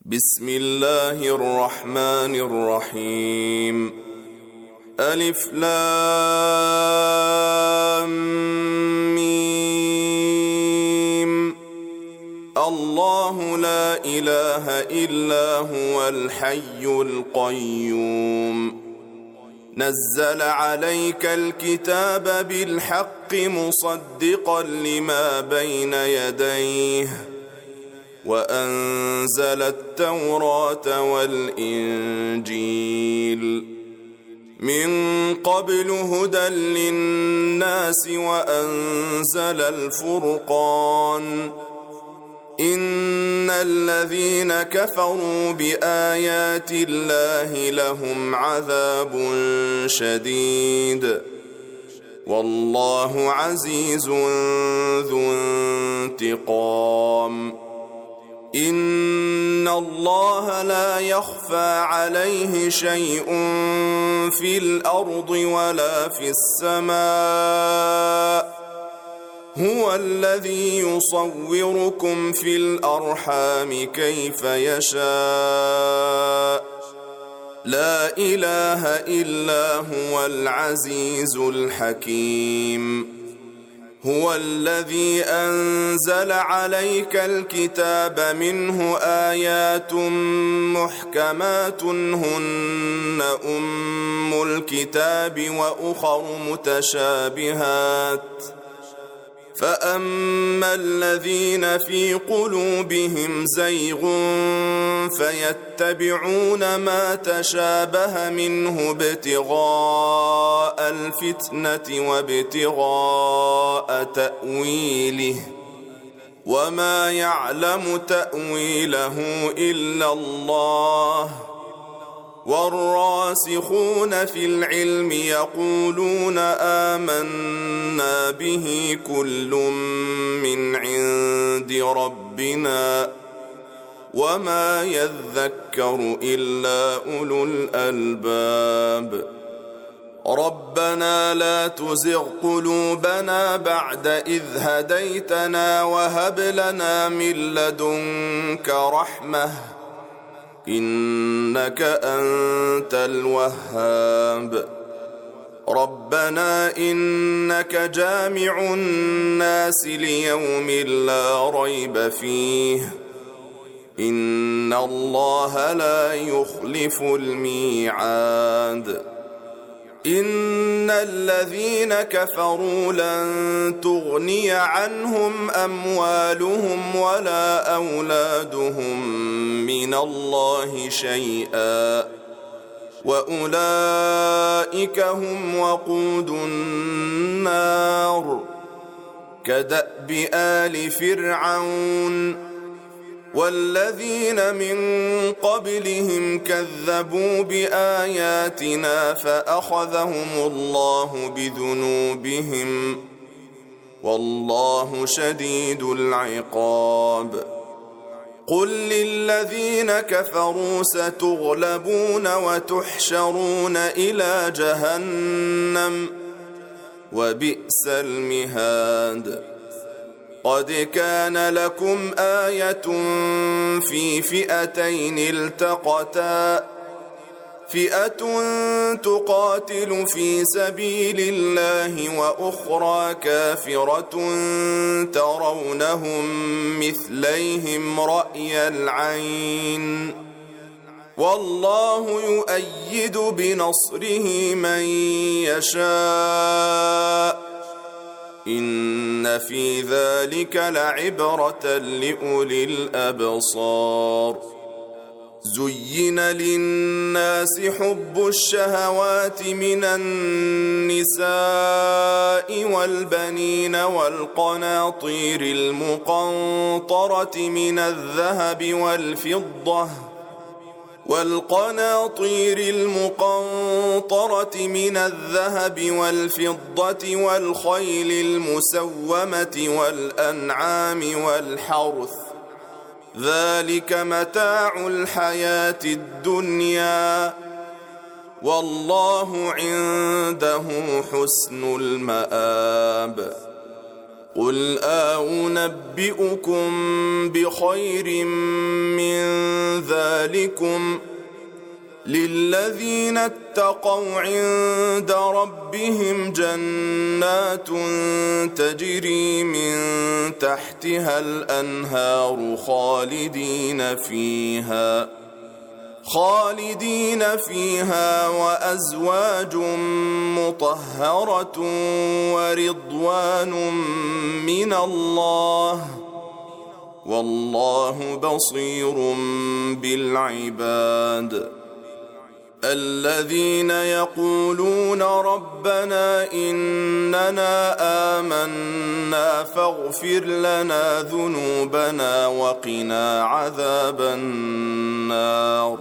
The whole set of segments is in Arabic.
بسم الله الرحمن الرحيم. ألف لام ميم. الله لا إله إلا هو الحي القيوم. نزل عليك الكتاب بالحق مصدقا لما بين يديه وأنزل التوراة والإنجيل من قبل هدى للناس وأنزل الفرقان. إن الذين كفروا بآيات الله لهم عذاب شديد والله عزيز ذو انتقام. إن الله لا يخفى عليه شيء في الأرض ولا في السماء. هو الذي يصوركم في الأرحام كيف يشاء. لا إله إلا هو العزيز الحكيم. هو الذي أنزل عليك الكتاب منه آيات محكمات هن أم الكتاب وأخر متشابهات. فأما الذين في قلوبهم زيغ فيتبعون ما تشابه منه ابتغاء الفتنة وابتغاء تأويله وما يعلم تأويله إلا الله. والراسخون في العلم يقولون آمنا به كل من عند ربنا وما يذكر إلا أولو الألباب. ربنا لا تزغ قلوبنا بعد إذ هديتنا وهب لنا من لدنك رحمة إنك أنت الوهاب. ربنا إنك جامع الناس ليوم لا ريب فيه إن الله لا يخلف الميعاد. إن الذين كفروا لن تغني عنهم أموالهم ولا أولادهم من الله شيئا وأولئك هم وقود النار. كدأب آل فرعون والذين من قبلهم كذبوا بآياتنا فأخذهم الله بذنوبهم والله شديد العقاب. قل للذين كفروا ستغلبون وتحشرون إلى جهنم وبئس المهاد. قد كان لكم آية في فئتين التقتا فئة تقاتل في سبيل الله وأخرى كافرة ترونهم مثليهم رأي العين والله يؤيد بنصره من يشاء. إن في ذلك لعبرة لأولي الأبصار. زين للناس حب الشهوات من النساء والبنين والقناطير المقنطرة من الذهب والفضة والخيل المسومة والأنعام والحرث ذلك متاع الحياة الدنيا والله عنده حسن المآب. قل أنبئكم بخير من ذلك ذلكم للذين اتقوا عند ربهم جنات تجري من تحتها الأنهار خالدين فيها وأزواج مطهرة ورضوان من الله والله بصير بالعباد الذين يقولون ربنا إننا آمنا فاغفر لنا ذنوبنا وقنا عذاب النار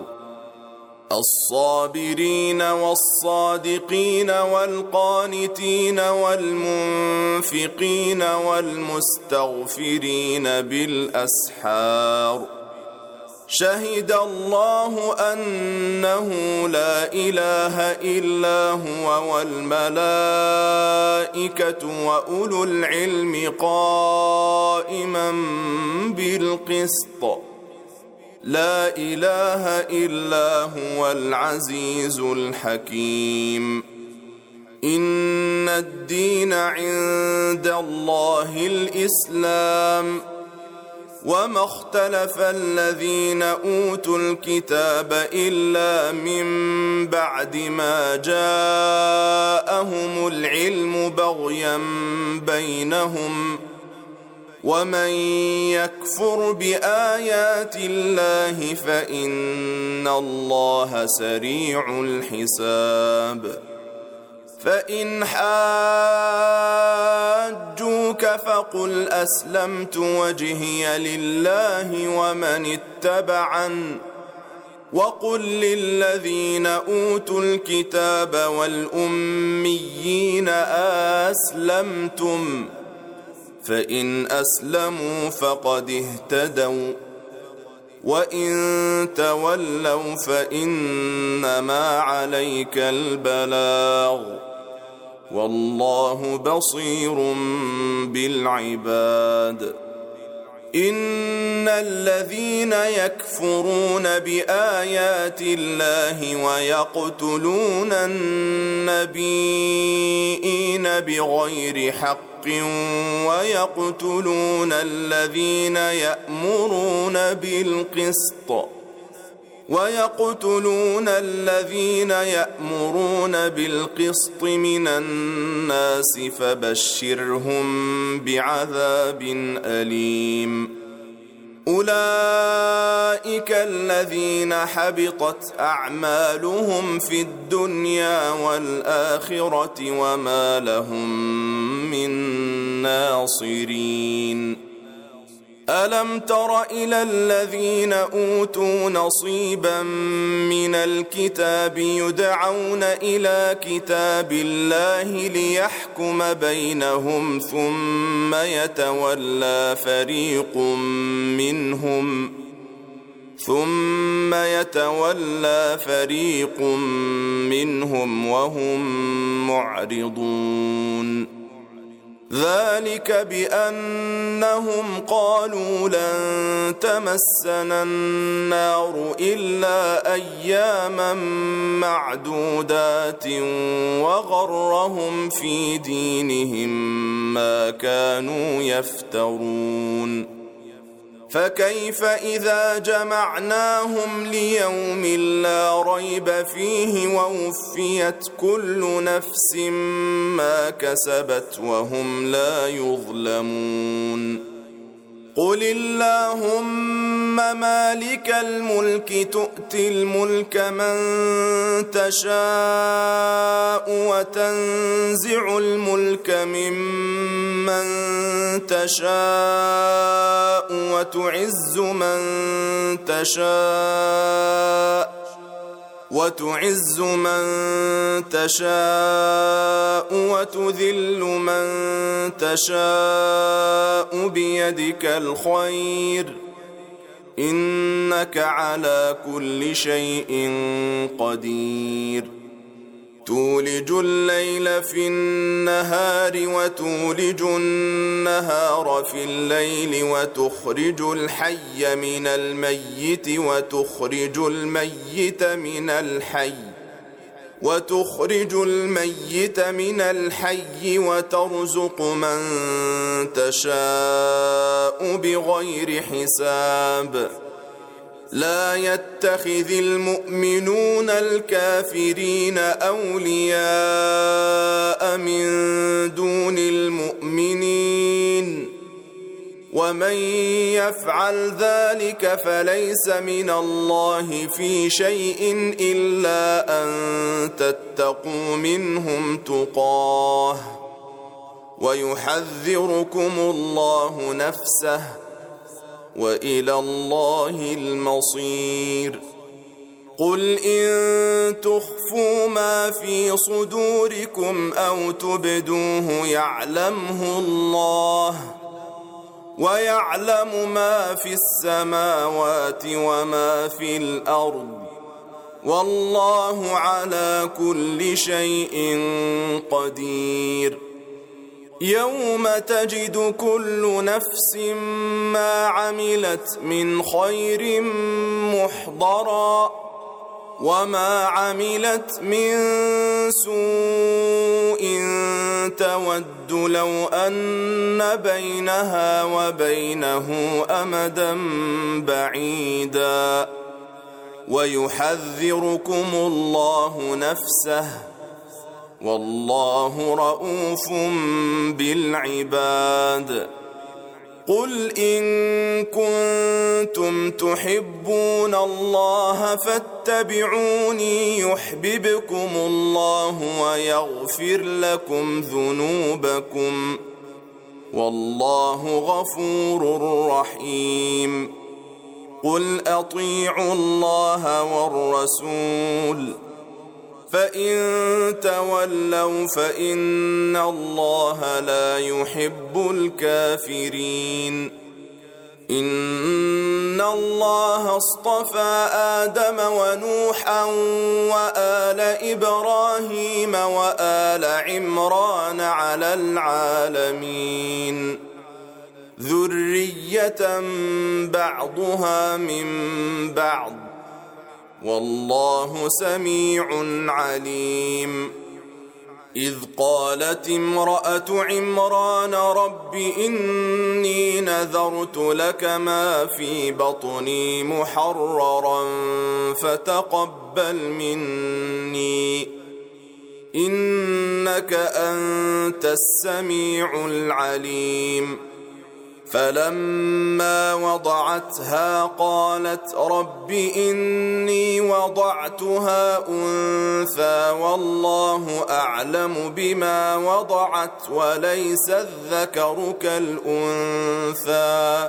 الصابرين والصادقين والقانتين والمنفقين والمستغفرين بالأسحار شهد الله أنه لا إله إلا هو والملائكة وأولو العلم قائما بالقسط لا إله إلا هو العزيز الحكيم إن الدين عند الله الإسلام وما اختلف الذين أوتوا الكتاب إلا من بعد ما جاءهم العلم بغيا بينهم ومن يكفر بآيات الله فإن الله سريع الحساب فإن حاجوك فقل أسلمت وجهي لله ومن اتبعن وقل للذين أوتوا الكتاب والأميين أسلمتم فإن أسلموا فقد اهتدوا وإن تولوا فإنما عليك البلاغ والله بصير بالعباد إن الذين يكفرون بآيات الله ويقتلون النبيين بغير حق ويقتلون الذين يأمرون بالقسط من الناس فبشرهم بعذاب أليم أولئك الذين حبطت أعمالهم في الدنيا والآخرة وما لهم من ناصرين ألم تر إلى الذين أوتوا نصيبا من الكتاب يدعون إلى كتاب الله ليحكم بينهم ثم يتولى فريق منهم وهم معرضون ذلك بأنهم قالوا لن تمسنا النار إلا أياما معدودات وغرهم في دينهم ما كانوا يفترون فكيف إذا جمعناهم ليوم لا ريب فيه ووفيت كل نفس ما كسبت وهم لا يظلمون قل اللهم مالك الملك تؤتي الملك من تشاء وتنزع الملك ممن تشاء وتعز من تشاء وتذل من تشاء بيدك الخير إنك على كل شيء قدير تولج الليل في النهار وتولج النهار في الليل وتخرج الحي من الميت وتخرج الميت من الحي وترزق من تشاء بغير حساب. لا يتخذ المؤمنون الكافرين أولياء من دون المؤمنين ومن يفعل ذلك فليس من الله في شيء إلا أن تتقوا منهم تقاه ويحذركم الله نفسه وإلى الله المصير. قل إن تخفوا ما في صدوركم أو تبدوه يعلمه الله ويعلم ما في السماوات وما في الأرض والله على كل شيء قدير. يوم تجد كل نفس ما عملت من خير محضرا وما عملت من سوء تود لو أن بينها وبينه أمدا بعيدا ويحذركم الله نفسه والله رؤوف بالعباد. قل إن كنتم تحبون الله فاتبعوني يحببكم الله ويغفر لكم ذنوبكم والله غفور رحيم. قل أطيعوا الله والرسول فإن تولوا فإن الله لا يحب الكافرين. إن الله اصطفى آدم ونوحا وآل إبراهيم وآل عمران على العالمين ذرية بعضها من بعض والله سميع عليم. إذ قالت امرأة عمران رب إني نذرت لك ما في بطني محررا فتقبل مني إنك أنت السميع العليم. فلما وضعتها قالت رب إني وضعتها أنثى والله أعلم بما وضعت وليس الذكر كالأنثى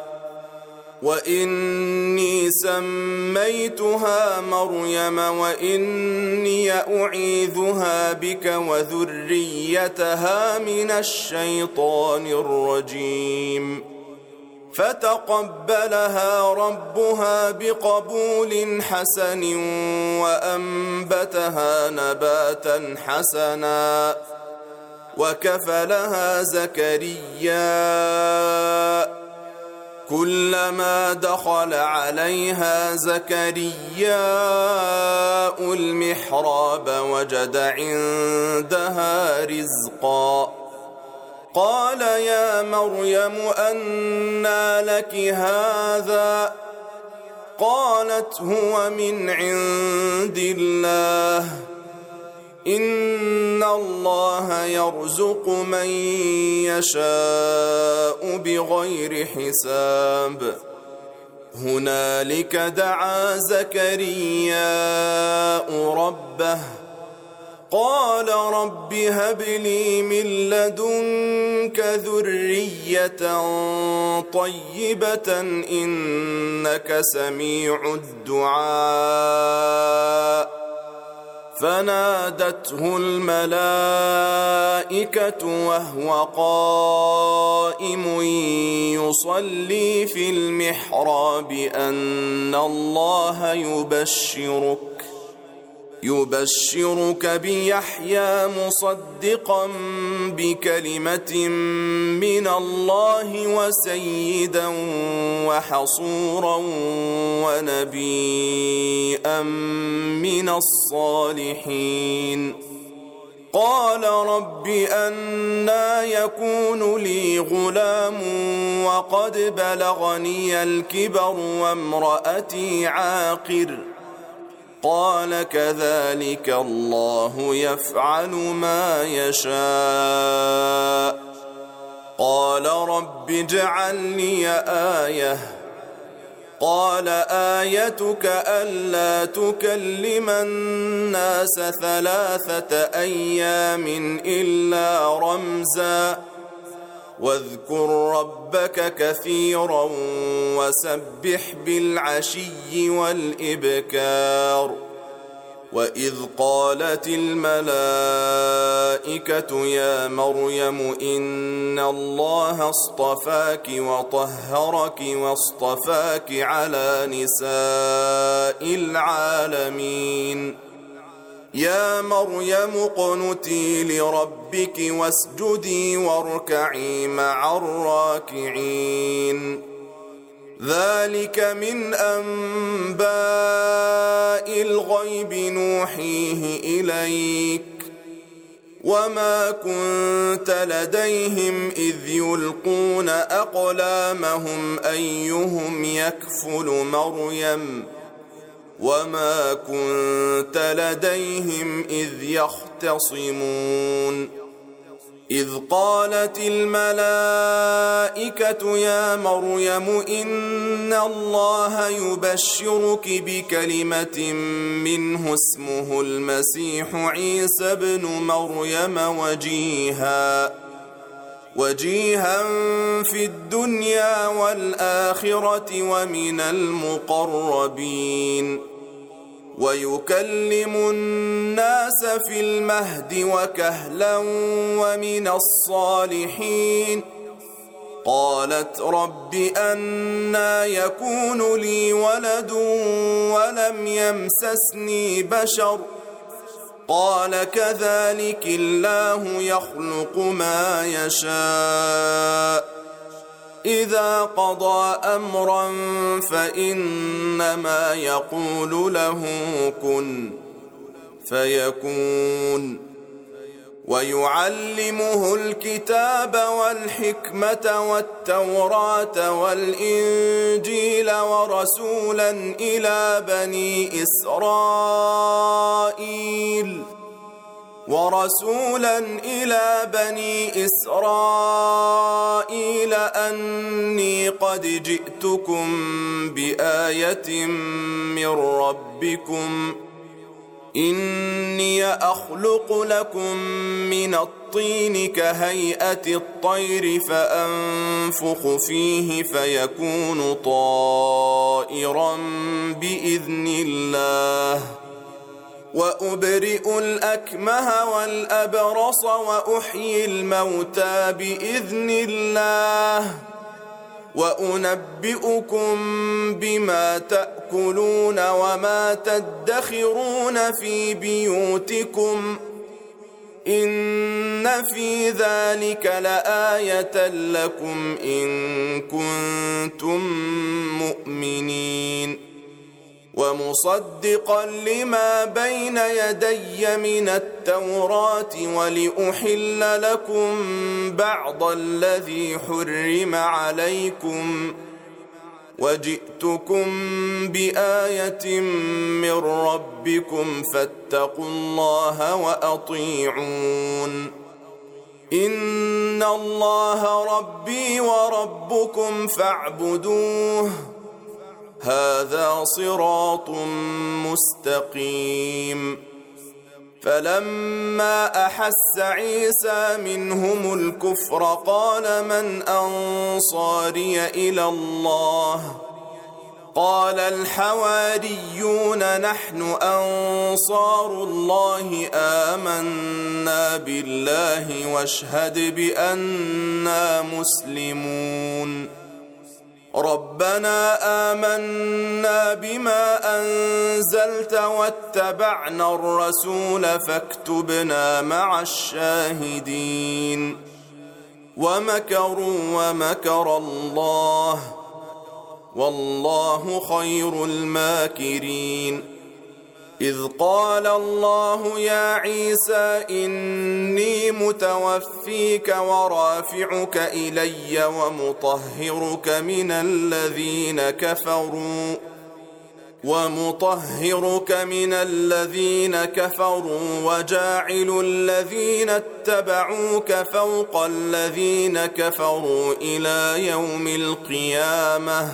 وإني سميتها مريم وإني أعيذها بك وذريتها من الشيطان الرجيم. فتقبلها ربها بقبول حسن وأنبتها نباتا حسنا وكفلها زكريا. كلما دخل عليها زكرياء المحراب وجد عندها رزقا قال يا مريم أنى لك هذا قالت هو من عند الله إن الله يرزق من يشاء بغير حساب. هنالك دعا زكرياء ربه قال رب هب لي من لدنك ذرية طيبة إنك سميع الدعاء. فنادته الملائكة وهو قائم يصلي في المحراب أن الله يبشرك بيحيى مصدقا بكلمة من الله وسيدا وحصورا ونبيا من الصالحين. قال رب أنى يكون لي غلام وقد بلغني الكبر وامرأتي عاقر. قال كذلك الله يفعل ما يشاء. قال رب اجعل لي آية. قال آيتك ألا تكلم الناس 3 أيام إلا رمزا واذكر ربك كثيرا وسبح بالعشي والإبكار. وإذ قالت الملائكة يا مريم إن الله اصطفاك وطهرك واصطفاك على نساء العالمين. يا مريم اقنتي لربك واسجدي واركعي مع الراكعين. ذلك من أنباء الغيب نوحيه إليك وما كنت لديهم إذ يلقون أقلامهم أيهم يكفل مريم وما كنت لديهم إذ يختصمون. إذ قالت الملائكة يا مريم إن الله يبشرك بكلمة منه اسمه المسيح عيسى بن مريم وجيها في الدنيا والآخرة ومن المقربين ويكلم الناس في المهد وكهلا ومن الصالحين. قالت رب أنى يكون لي ولد ولم يمسسني بشر. قال كذلك الله يخلق ما يشاء. إذا قضى أمرا فإنما يقول له كن فيكون. ويعلمه الكتاب والحكمة والتوراة والإنجيل ورسولا إلى بني إسرائيل أني قد جئتكم بآية من ربكم. إني أخلق لكم من الطين كهيئة الطير فأنفخ فيه فيكون طائرا بإذن الله. وأبرئ الأكمه والأبرص وأحيي الموتى بإذن الله. وأنبئكم بما تأكلون وما تدخرون في بيوتكم. إن في ذلك لآية لكم إن كنتم مؤمنين. ومصدقا لما بين يدي من التوراة ولأحل لكم بعض الذي حرم عليكم. وجئتكم بآية من ربكم فاتقوا الله وأطيعون. إن الله ربي وربكم فاعبدوه هذا صراط مستقيم. فلما أحس عيسى منهم الكفر قال من أنصاري إلى الله؟ قال الحواريون نحن أنصار الله آمنا بالله واشهد بأننا مسلمون. ربنا آمنا بما أنزلت واتبعنا الرسول فاكتبنا مع الشاهدين ومكروا ومكر الله والله خير الماكرين إذ قال الله يا عيسى إني متوفيك ورافعك إلي ومطهرك من الذين كفروا وجاعل الذين اتبعوك فوق الذين كفروا إلى يوم القيامة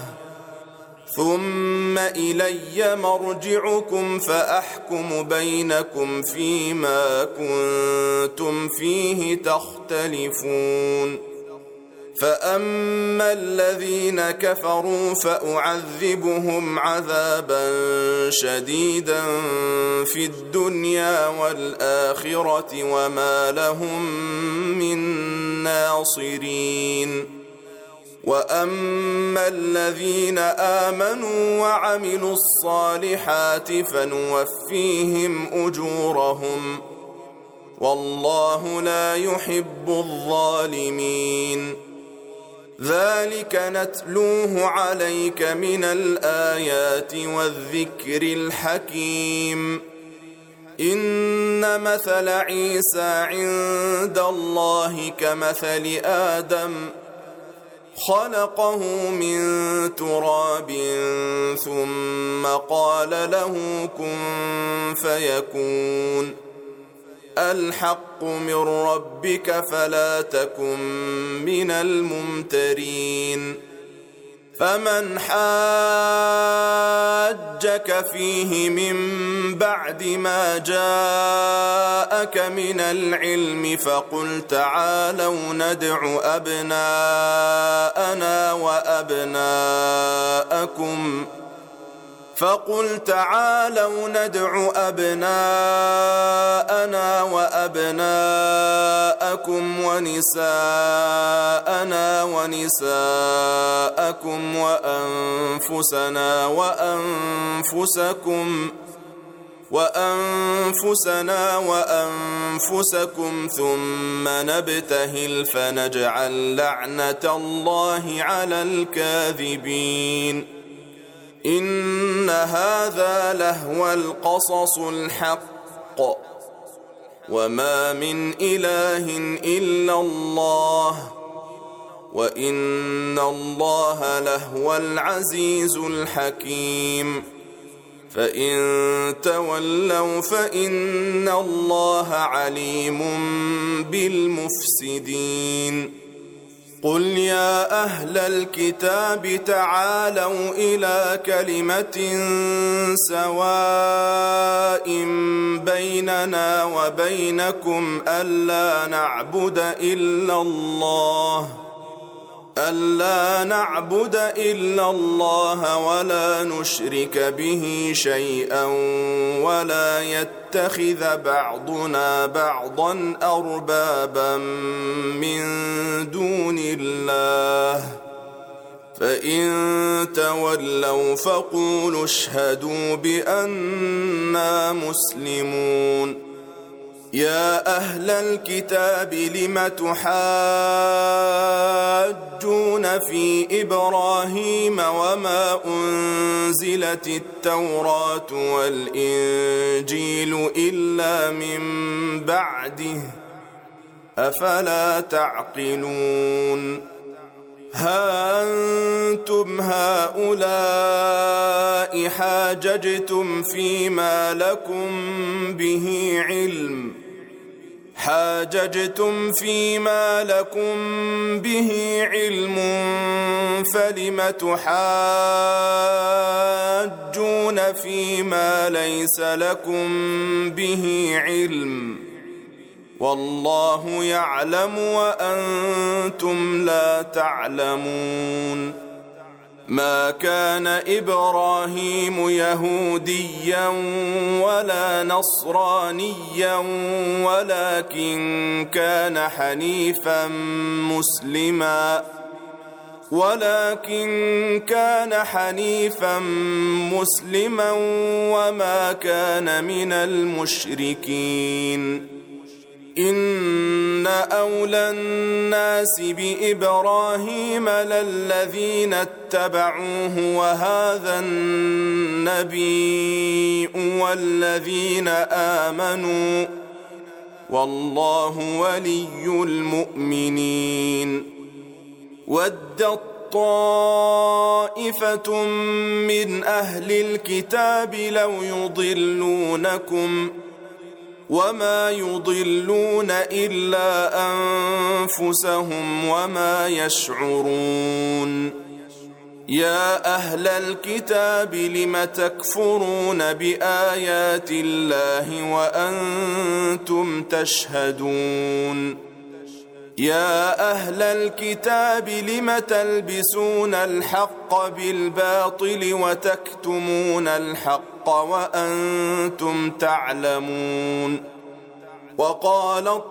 ثم إلي مرجعكم فأحكم بينكم فيما كنتم فيه تختلفون فأما الذين كفروا فأعذبهم عذابا شديدا في الدنيا والآخرة وما لهم من ناصرين وأما الذين آمنوا وعملوا الصالحات فنوفيهم أجورهم والله لا يحب الظالمين ذلك نتلوه عليك من الآيات والذكر الحكيم إن مثل عيسى عند الله كمثل آدم خلقه من تراب ثم قال له كن فيكون الحق من ربك فلا تكن من الممترين فمن حاجك فيه من بعد ما جاءك من العلم فقل تعالوا ندع أبناءنا وأبناءكم ونساءنا ونساءكم وأنفسنا وأنفسكم ثم نبتهل فنجعل لعنة الله على الكاذبين إن هذا لهو القصص الحق وما من إله إلا الله وإن الله لهو العزيز الحكيم فإن تولوا فإن الله عليم بالمفسدين قل يا أهل الكتاب تعالوا إلى كلمة سواء بيننا وبينكم ألا نعبد إلا الله ولا نشرك به شيئا ولا يتخذ بعضنا بعضا أربابا من دون الله فإن تولوا فقولوا اشهدوا بأننا مسلمون يا أهل الكتاب لم تحاجون في إبراهيم وما أنزلت التوراة والإنجيل إلا من بعده أفلا تعقلون ها أنتم هؤلاء حاججتم فيما لكم به علم فلم تحاجون فيما ليس لكم به علم والله يعلم وأنتم لا تعلمون ما كان إبراهيم يهوديا ولا نصرانيا ولكن كان حنيفا مسلما ولكن كان حنيفا مسلما وما كان من المشركين إن أولى الناس بإبراهيم للذين اتبعوه وهذا النبي والذين آمنوا والله ولي المؤمنين ودت طائفة من أهل الكتاب لو يضلونكم وما يضلون إلا أنفسهم وما يشعرون يا أهل الكتاب لم تكفرون بآيات الله وأنتم تشهدون يا أهل الكتاب لم تلبسون الحق بالباطل وتكتمون الحق وأنتم تعلمون وقالت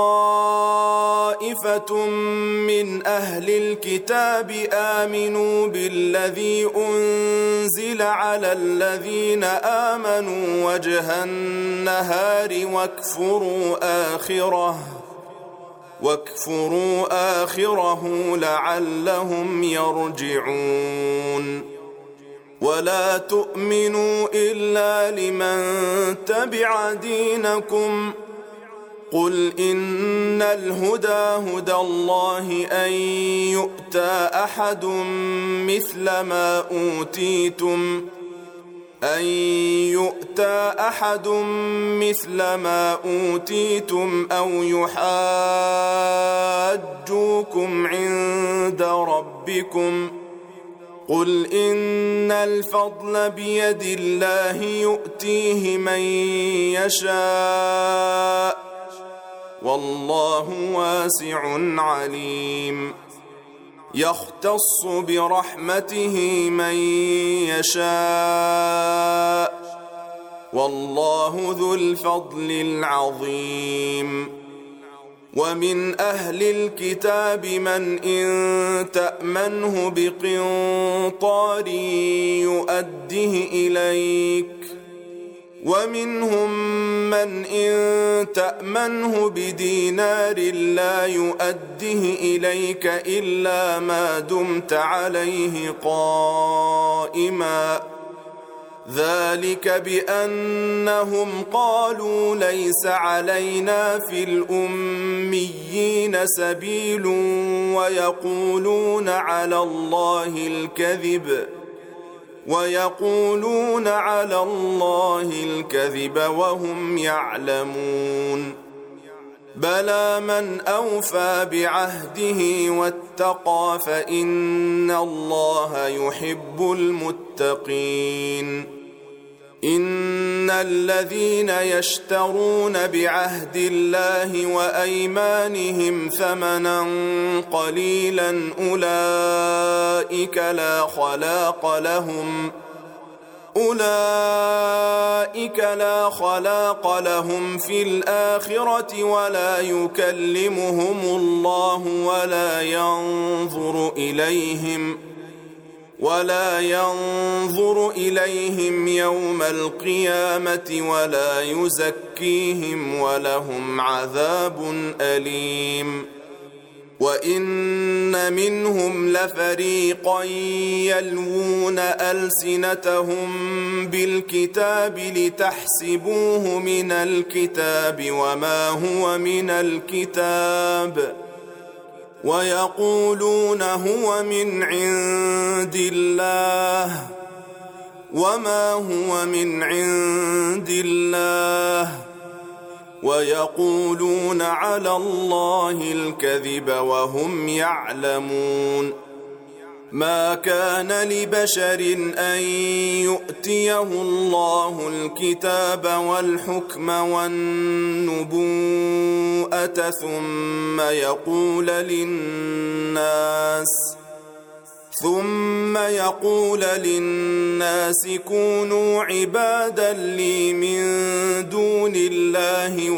طائفة من أهل الكتاب آمنوا بالذي أنزل على الذين آمنوا وجه النهار واكفروا آخره لعلهم يرجعون ولا تؤمنوا إلا لمن تبع دينكم قل إن الهدى هدى الله أن يؤتى أحد مثل ما أوتيتم أو يحاجوكم عند ربكم قل إن الفضل بيد الله يؤتيه من يشاء والله واسع عليم يختص برحمته من يشاء والله ذو الفضل العظيم ومن أهل الكتاب من إن تأمنه بقنطار يؤده إليك ومنهم من إن تأمنه بدينار لا يؤده إليك إلا ما دمت عليه قائما ذلك بأنهم قالوا ليس علينا في الأميين سبيل ويقولون على الله الكذب وهم يعلمون بلى من أوفى بعهده واتقى فإن الله يحب المتقين إن الذين يشترون بعهد الله وأيمانهم ثمنا قليلا أولئك لا خلاق لهم في الآخرة ولا يكلمهم الله ولا ينظر إليهم يوم القيامة ولا يزكيهم ولهم عذاب أليم وإن منهم لفريقا يلوون ألسنتهم بالكتاب لتحسبوه من الكتاب وما هو من الكتاب ويقولون هو من عند الله وما هو من عند الله ويقولون على الله الكذب وهم يعلمون ما كان لبشر أن يؤتيه الله الكتاب والحكم والنبوءة ثم يقول للناس كونوا عبادا لي من دون الله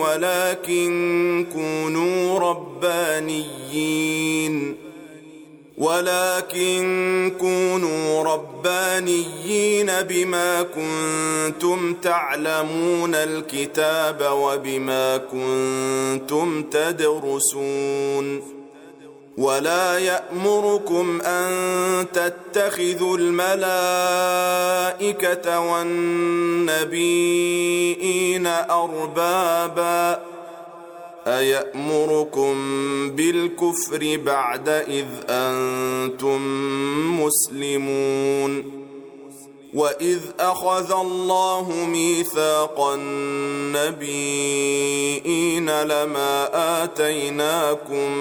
ولكن كونوا ربانيين بما كنتم تعلمون الكتاب وبما كنتم تدرسون ولا يأمركم أن تتخذوا الملائكة والنبيين أربابا أيأمركم بالكفر بعد إذ أنتم مسلمون وإذ أخذ الله ميثاق النبيين لما آتيناكم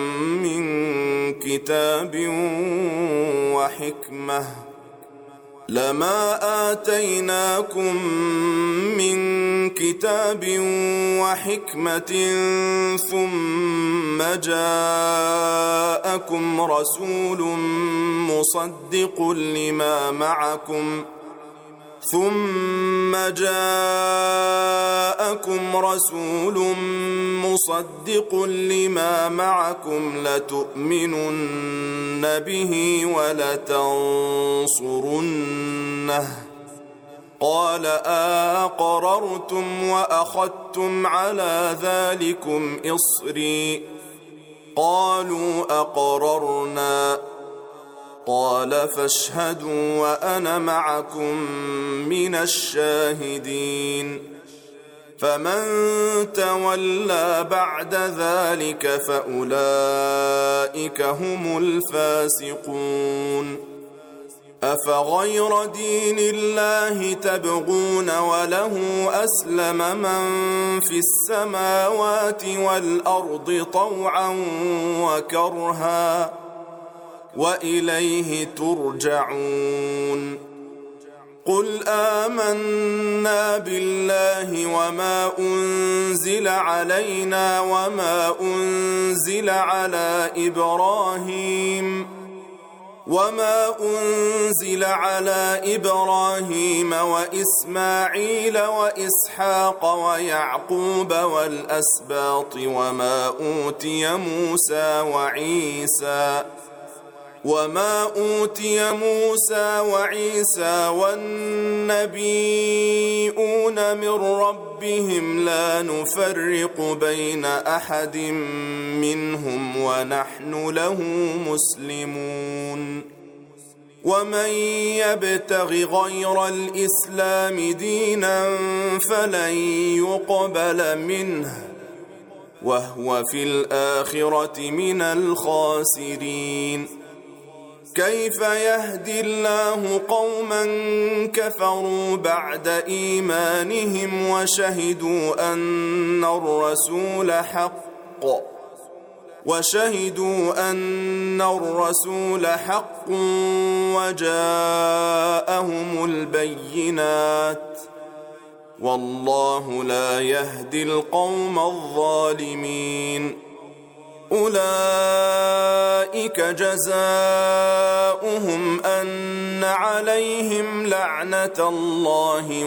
من كتاب وحكمة ثم جاءكم رسول مصدق لما معكم لتؤمنن به ولتنصرنه قال أقررتم وأخذتم على ذلكم إصري قالوا أقررنا قال فاشهدوا وأنا معكم من الشاهدين فمن تولى بعد ذلك فأولئك هم الفاسقون أفغير دين الله تبغون وله أسلم من في السماوات والأرض طوعا وكرها وإليه ترجعون قل آمنا بالله وما أنزل علينا وما أنزل على إبراهيم وإسماعيل وإسحاق ويعقوب والأسباط وما أوتي موسى وعيسى والنبيون من ربهم لا نفرق بين أحد منهم ونحن له مسلمون ومن يبتغ غير الإسلام دينا فلن يقبل منه وهو في الآخرة من الخاسرين كيف يهدي الله قوما كفروا بعد إيمانهم وشهدوا أن الرسول حق وجاءهم البينات والله لا يهدي القوم الظالمين أولئك جزاؤهم أن عليهم لعنة الله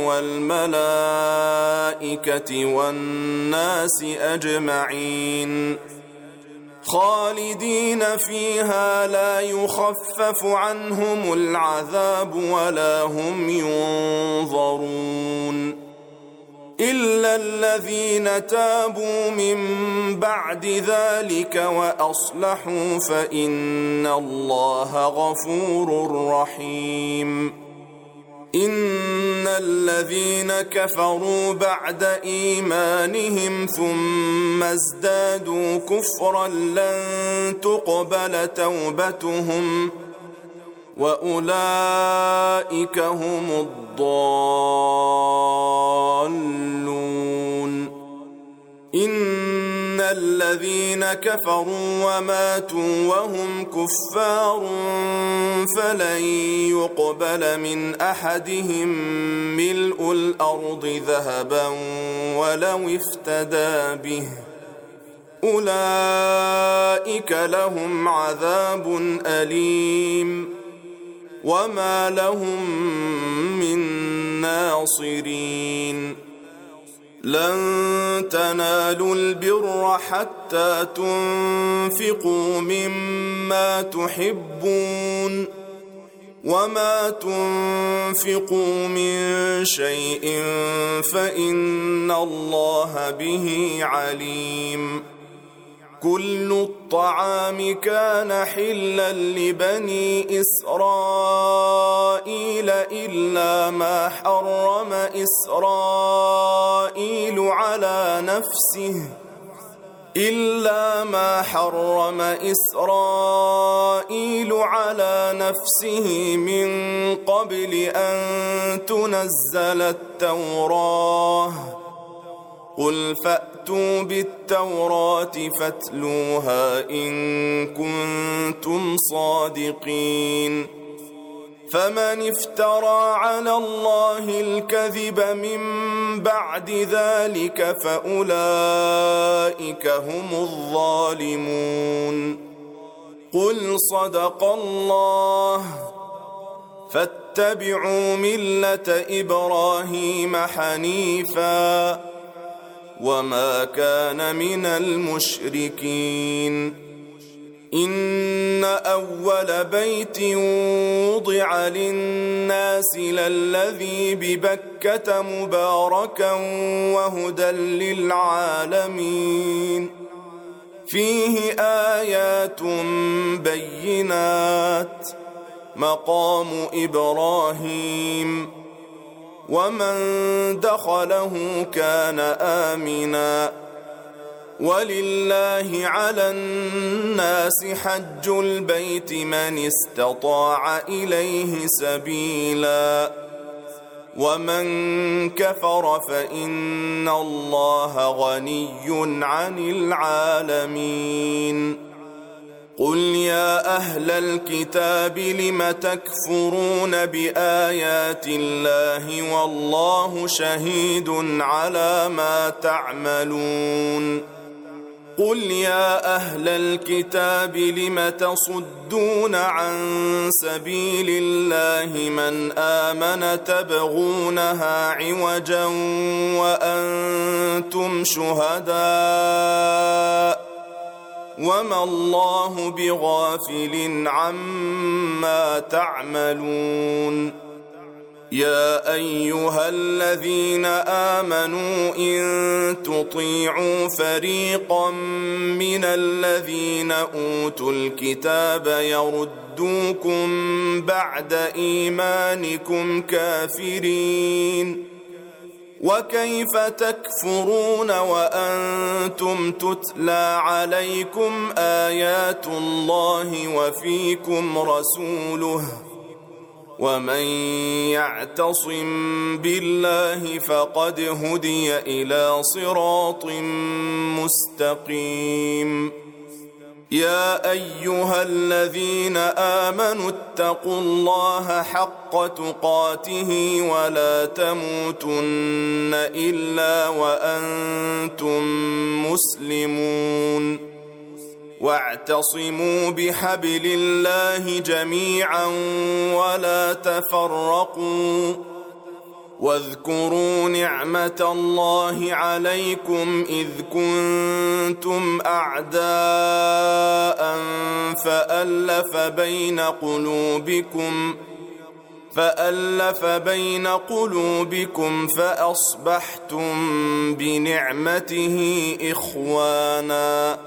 والملائكة والناس أجمعين خالدين فيها لا يخفف عنهم العذاب ولا هم ينظرون إلا الذين تابوا من بعد ذلك وأصلحوا فإن الله غفور رحيم إن الذين كفروا بعد إيمانهم ثم ازدادوا كفرا لن تقبل توبتهم وأولئك هم الضالون إن الذين كفروا وماتوا وهم كفار فلن يقبل من أحدهم ملء الأرض ذهبا ولو افتدى به أولئك لهم عذاب أليم وما لهم من ناصرين لن تنالوا البر حتى تنفقوا مما تحبون وما تنفقوا من شيء فإن الله به عليم كل الطعام كان حلا لبني إسرائيل إلا ما حرم إسرائيل على نفسه من قبل أن تنزل التوراة قل فأتوا بالتوراة فاتلوها إن كنتم صادقين فمن افترى على الله الكذب من بعد ذلك فأولئك هم الظالمون قل صدق الله فاتبعوا ملة إبراهيم حنيفا وما كان من المشركين إن أول بيت وضع للناس للذي ببكة مباركا وهدى للعالمين فيه آيات بينات مقام إبراهيم ومن دخله كان آمنا ولله على الناس حج البيت من استطاع إليه سبيلا ومن كفر فإن الله غني عن العالمين قل يا أهل الكتاب لم تكفرون بآيات الله والله شهيد على ما تعملون قل يا أهل الكتاب لم تصدون عن سبيل الله من آمن تبغونها عوجا وأنتم شهداء وما الله بغافل عما تعملون يا أيها الذين آمنوا إن تطيعوا فريقا من الذين أوتوا الكتاب يردوكم بعد إيمانكم كافرين وكيف تكفرون وأنتم تتلى عليكم آيات الله وفيكم رسوله ومن يعتصم بالله فقد هدي إلى صراط مستقيم يا أيها الذين آمنوا اتقوا الله حق تقاته ولا تموتن إلا وأنتم مسلمون واعتصموا بحبل الله جميعا ولا تفرقوا واذكروا نعمة الله عليكم إذ كنتم أعداء فألف بين قلوبكم فأصبحتم بنعمته إخوانا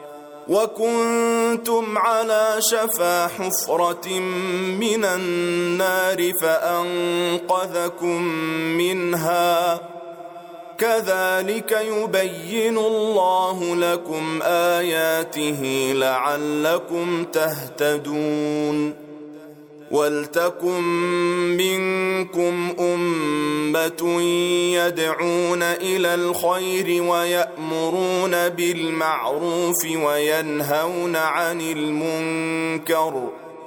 وكنتم على شفا حفرة من النار فأنقذكم منها كذلك يبين الله لكم آياته لعلكم تهتدون ولتكن منكم أمة يدعون إلى الخير ويأمرون بالمعروف وينهون عن المنكر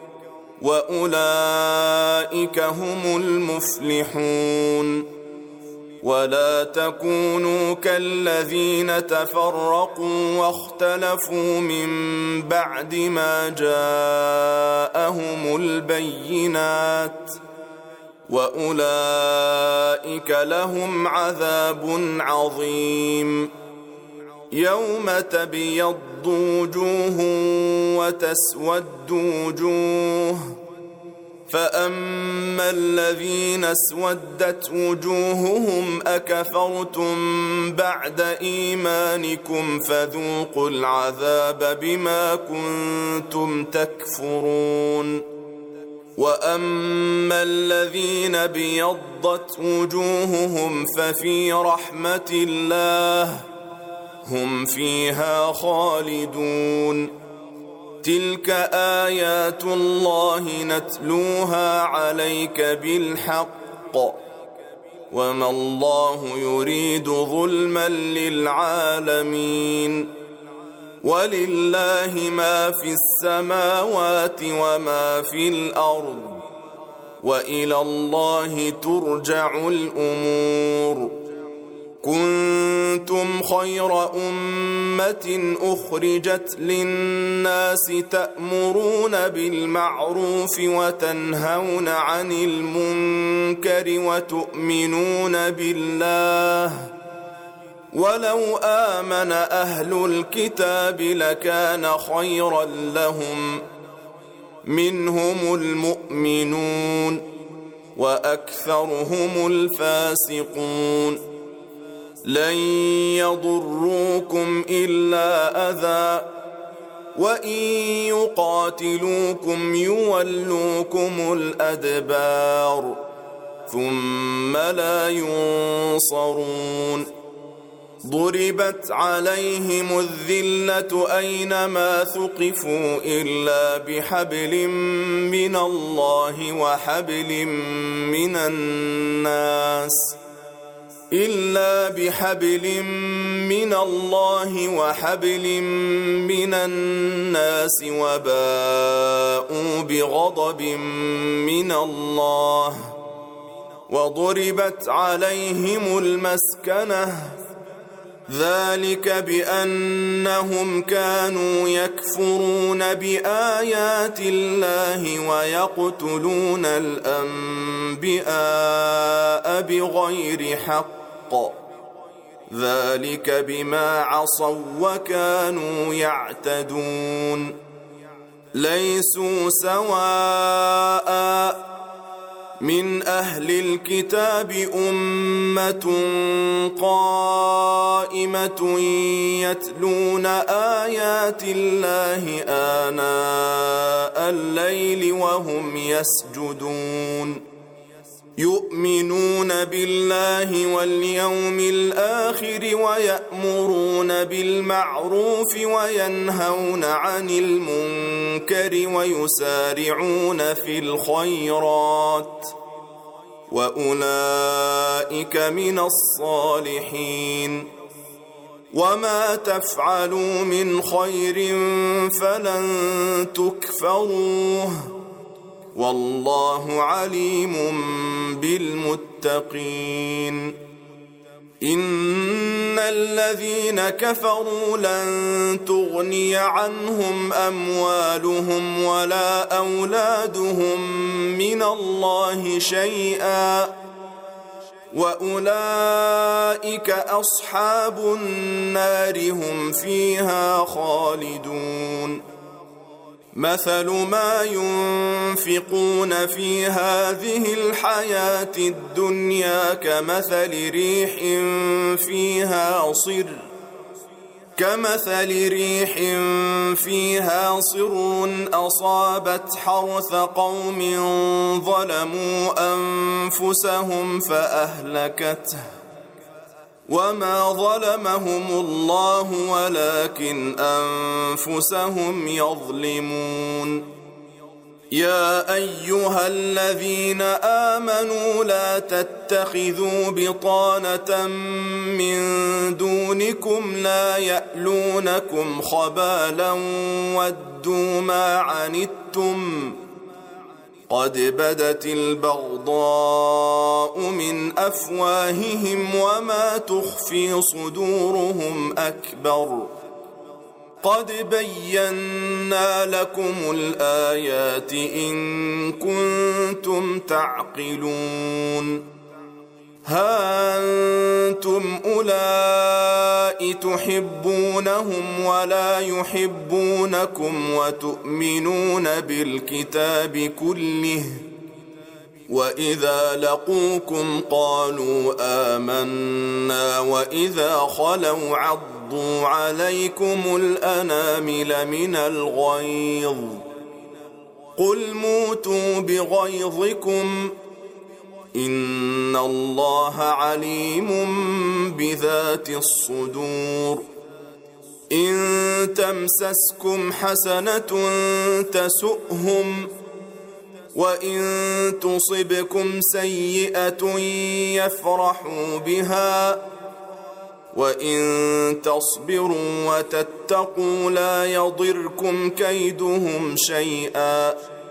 وأولئك هم المفلحون ولا تكونوا كالذين تفرقوا واختلفوا من بعد ما جاءهم البينات وأولئك لهم عذاب عظيم يوم تبيض وجوه وتسود وجوه فأما الذين اسودت وجوههم أكفرتم بعد إيمانكم فذوقوا العذاب بما كنتم تكفرون وأما الذين بيضت وجوههم ففي رحمة الله هم فيها خالدون تلك آيات الله نتلوها عليك بالحق وما الله يريد ظلما للعالمين ولله ما في السماوات وما في الأرض وإلى الله ترجع الأمور كنتم خير أمة أخرجت للناس تأمرون بالمعروف وتنهون عن المنكر وتؤمنون بالله ولو آمن أهل الكتاب لكان خيرا لهم منهم المؤمنون وأكثرهم الفاسقون لن يضروكم إلا أذى وإن يقاتلوكم يولوكم الأدبار ثم لا ينصرون ضربت عليهم الذلة أينما ثقفوا إلا بحبل من الله وحبل من الناس وباءوا بغضب من الله وضربت عليهم المسكنة ذلك بأنهم كانوا يكفرون بآيات الله ويقتلون الأنبياء بغير حق ذلك بما عصوا وكانوا يعتدون ليسوا سواء من أهل الكتاب أمة قائمة يتلون آيات الله آناء الليل وهم يسجدون يؤمنون بالله واليوم الآخر ويأمرون بالمعروف وينهون عن المنكر ويسارعون في الخيرات وأولئك من الصالحين وما تفعلوا من خير فلن تكفروه والله عليم بالمتقين إن الذين كفروا لن تغني عنهم أموالهم ولا أولادهم من الله شيئا وأولئك أصحاب النار هم فيها خالدون مثل ما ينفقون في هذه الحياة الدنيا كمثل ريح فيها صر أصابت حرث قوم ظلموا أنفسهم فأهلكته وما ظلمهم الله ولكن أنفسهم يظلمون يا أيها الذين آمنوا لا تتخذوا بطانة من دونكم لا يألونكم خبالا ودوا ما عنتم قد بدت البغضاء من أفواههم وما تخفي صدورهم أكبر قد بينا لكم الآيات إن كنتم تعقلون ها أنتم أولئك تحبونهم ولا يحبونكم وتؤمنون بالكتاب كله وإذا لقوكم قالوا آمنا وإذا خلوا عضوا عليكم الأنامل من الغيظ قل موتوا بغيظكم إن الله عليم بذات الصدور إن تمسسكم حسنة تسؤهم وإن تصبكم سيئة يفرحوا بها وإن تصبروا وتتقوا لا يضركم كيدهم شيئا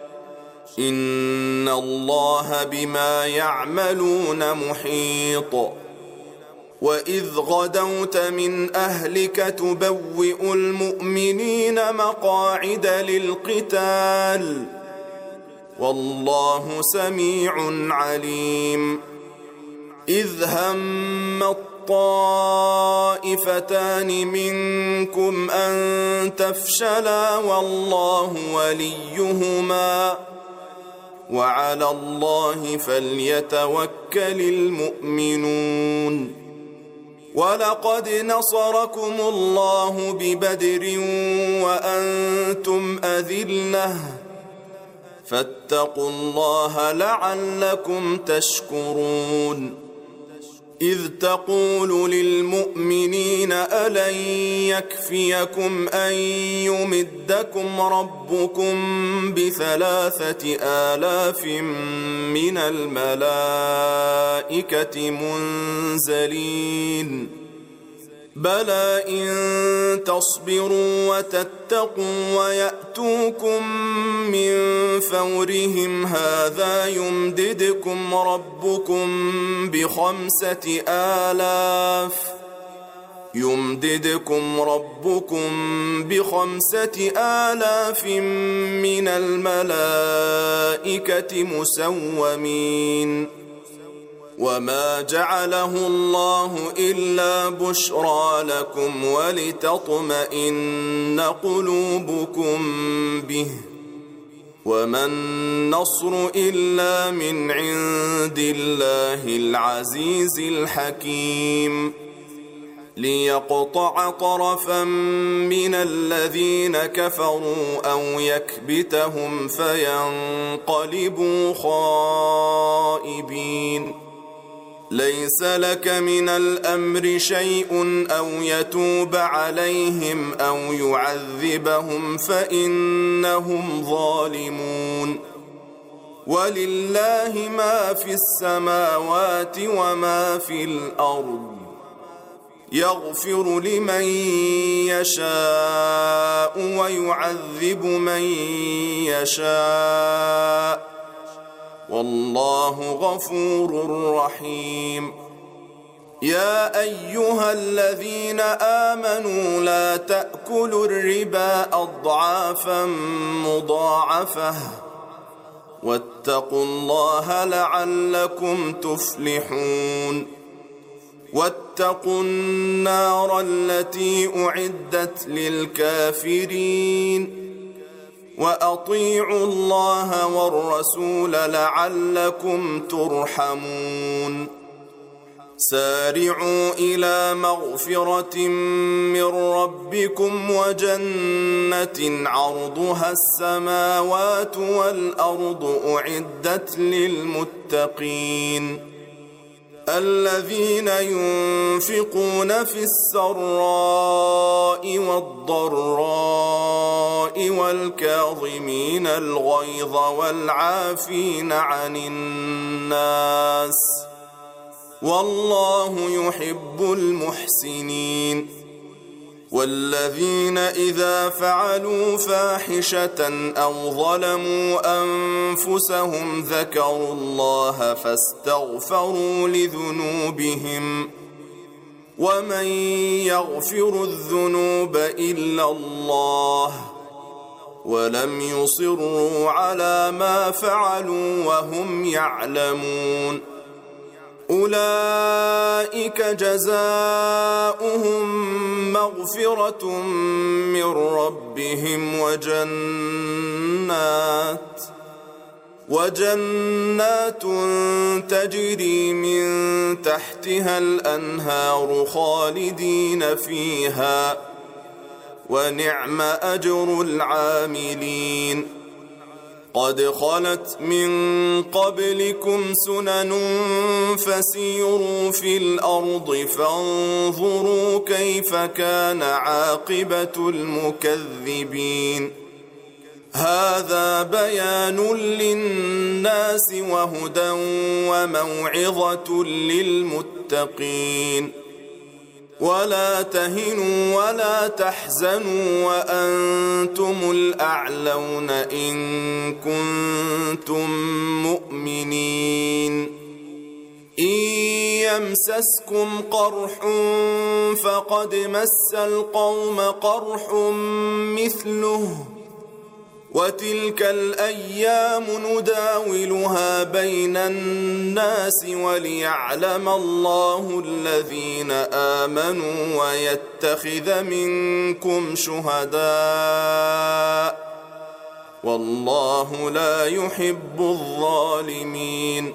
إن الله بما يعملون محيط وإذ غدوت من أهلك تبوئ المؤمنين مقاعد للقتال والله سميع عليم إذ هم الطائفتان منكم أن تفشلا والله وليهما وعلى الله فليتوكل المؤمنون ولقد نصركم الله ببدر وأنتم أذلة فاتقوا الله لعلكم تشكرون إذ تقول للمؤمنين ألن يكفيكم أن يمدكم ربكم ب3,000 من الملائكة منزلين بلى إن تصبروا وتتقوا ويأتوكم من فورهم هذا يمددكم ربكم ب5,000 من الملائكة مسومين وما جعله الله إلا بشرى لكم ولتطمئن قلوبكم به وما النصر إلا من عند الله العزيز الحكيم ليقطع طرفا من الذين كفروا أو يكبتهم فينقلبوا خائبين ليس لك من الأمر شيء أو يتوب عليهم أو يعذبهم فإنهم ظالمون ولله ما في السماوات وما في الأرض يغفر لمن يشاء ويعذب من يشاء والله غفور رحيم يا أيها الذين آمنوا لا تأكلوا الربا أضعافا مضاعفة واتقوا الله لعلكم تفلحون واتقوا النار التي أعدت للكافرين وأطيعوا الله والرسول لعلكم ترحمون سارعوا إلى مغفرة من ربكم وجنة عرضها السماوات والأرض أعدت للمتقين الذين ينفقون في السراء والضراء والكاظمين الغيظ والعافين عن الناس والله يحب المحسنين والذين إذا فعلوا فاحشة أو ظلموا أنفسهم ذكروا الله فاستغفروا لذنوبهم ومن يغفر الذنوب إلا الله ولم يصروا على ما فعلوا وهم يعلمون أولئك جزاؤهم مغفرة من ربهم وجنات تجري من تحتها الأنهار خالدين فيها ونعم أجر العاملين قد خلت من قبلكم سنن فسيروا في الأرض فانظروا كيف كان عاقبة المكذبين هذا بيان للناس وهدى وموعظة للمتقين ولا تهنوا ولا تحزنوا وأنتم الأعلون إن كنتم مؤمنين إن يمسسكم قرح فقد مس القوم قرح مثله وتلك الأيام نداولها بين الناس وليعلم الله الذين آمنوا ويتخذ منكم شهداء والله لا يحب الظالمين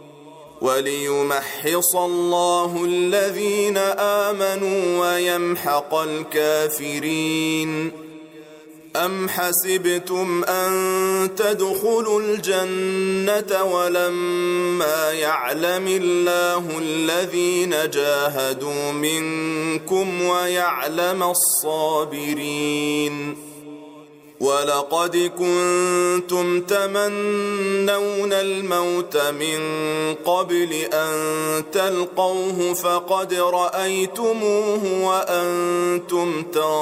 وليمحص الله الذين آمنوا ويمحق الكافرين أم حسبتم أن تدخلوا الجنة ولما يعلم الله الذين جاهدوا منكم ويعلم الصابرين ولقد كنتم تمنون الموت من قبل أن تلقوه فقد رأيتموه وأنتم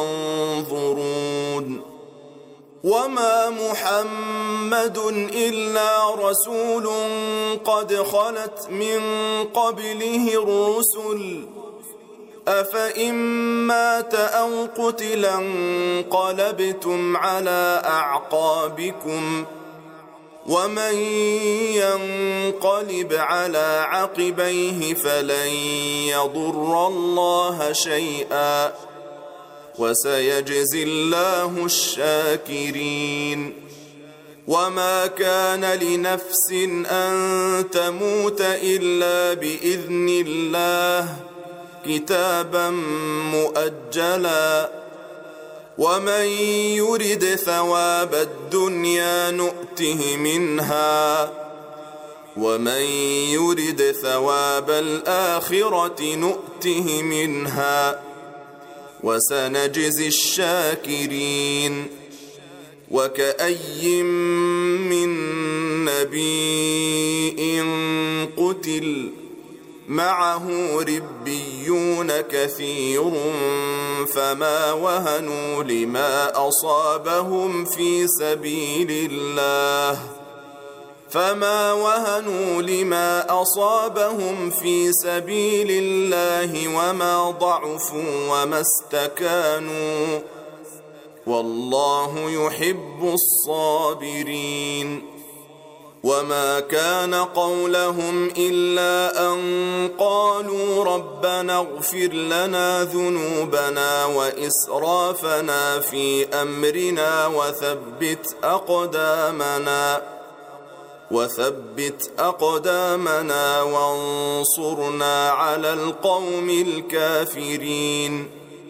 تنظرون وما محمد إلا رسول قد خلت من قبله الرسل أفإن مات أو قتل انقلبتم على أعقابكم ومن ينقلب على عقبيه فلن يضر الله شيئا وسيجزي الله الشاكرين وما كان لنفس أن تموت إلا بإذن الله كتابا مؤجلا ومن يرد ثواب الدنيا نؤته منها ومن يرد ثواب الآخرة نؤته منها وسنجزي الشاكرين وكأي من نبي قتل معه ربيون كثير فما وهنوا لما أصابهم في سبيل الله وما ضعفوا وما استكانوا والله يحب الصابرين وما كان قولهم إلا أن قالوا ربنا اغفر لنا ذنوبنا وإسرافنا في أمرنا وثبت أقدامنا وانصرنا على القوم الكافرين